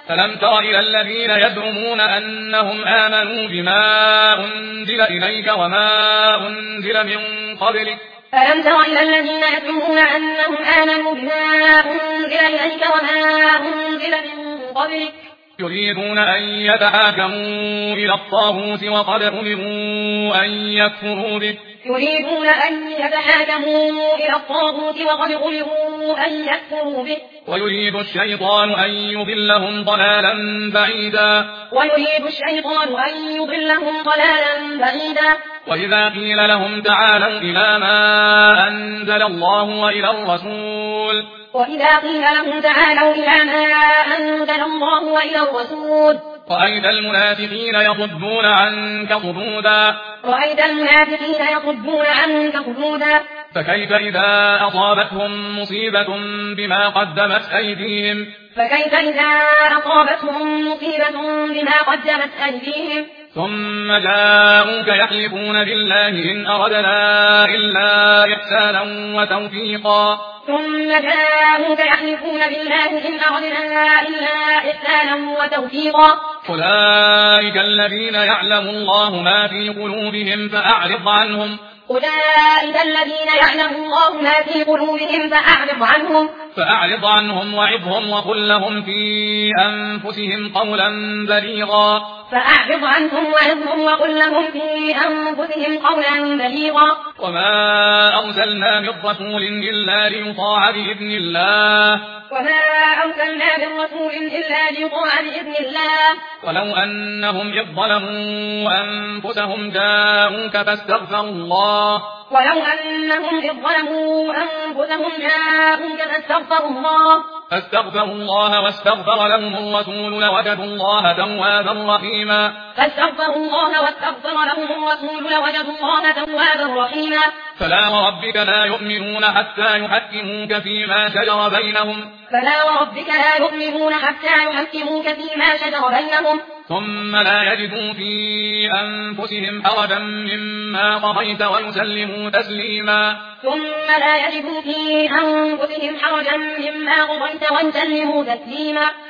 ألم تر إلى الذين يزعمون أنهم آمنوا بما أنزل إليك وما أنزل من قبلك ألم تر إلى الذين يزعمون أنهم آمنوا بما أنزل إليك وما أنزل من قبلك يريدون أن يتحاكموا إلى الطاغوت وقد أمروا أن يكفروا به ويريد الشيطان أن يضلهم ضلالا بعيدا وإذا قيل لهم تعالوا إلى ما أنزل الله وإلى الرسول رأيت المنافقين يصدون عنك صدودا فكيف إذا أصابتهم مصيبة بما قدمت أيديهم ثم جاءوك يحلفون بالله إن أردنا إلا إحسانا وتوفيقا أولئك الذين يعلم الله ما في قلوبهم فأعرض عنهم وعظهم وقل لهم في أنفسهم قولا بليغا وما أرسلنا من رسول إلا ليطاع بإذن الله ولو أنهم إذ ظلموا أنفسهم جاءوك فاستغفروا الله واستغفر لهم الرسول لوجدوا الله توابا رحيما فلا وربك لا يؤمنون حتى يحكموك فيما شجر بينهم ثم لا يجدوا في أنفسهم حرجا مما قضيت ويسلموا تسليما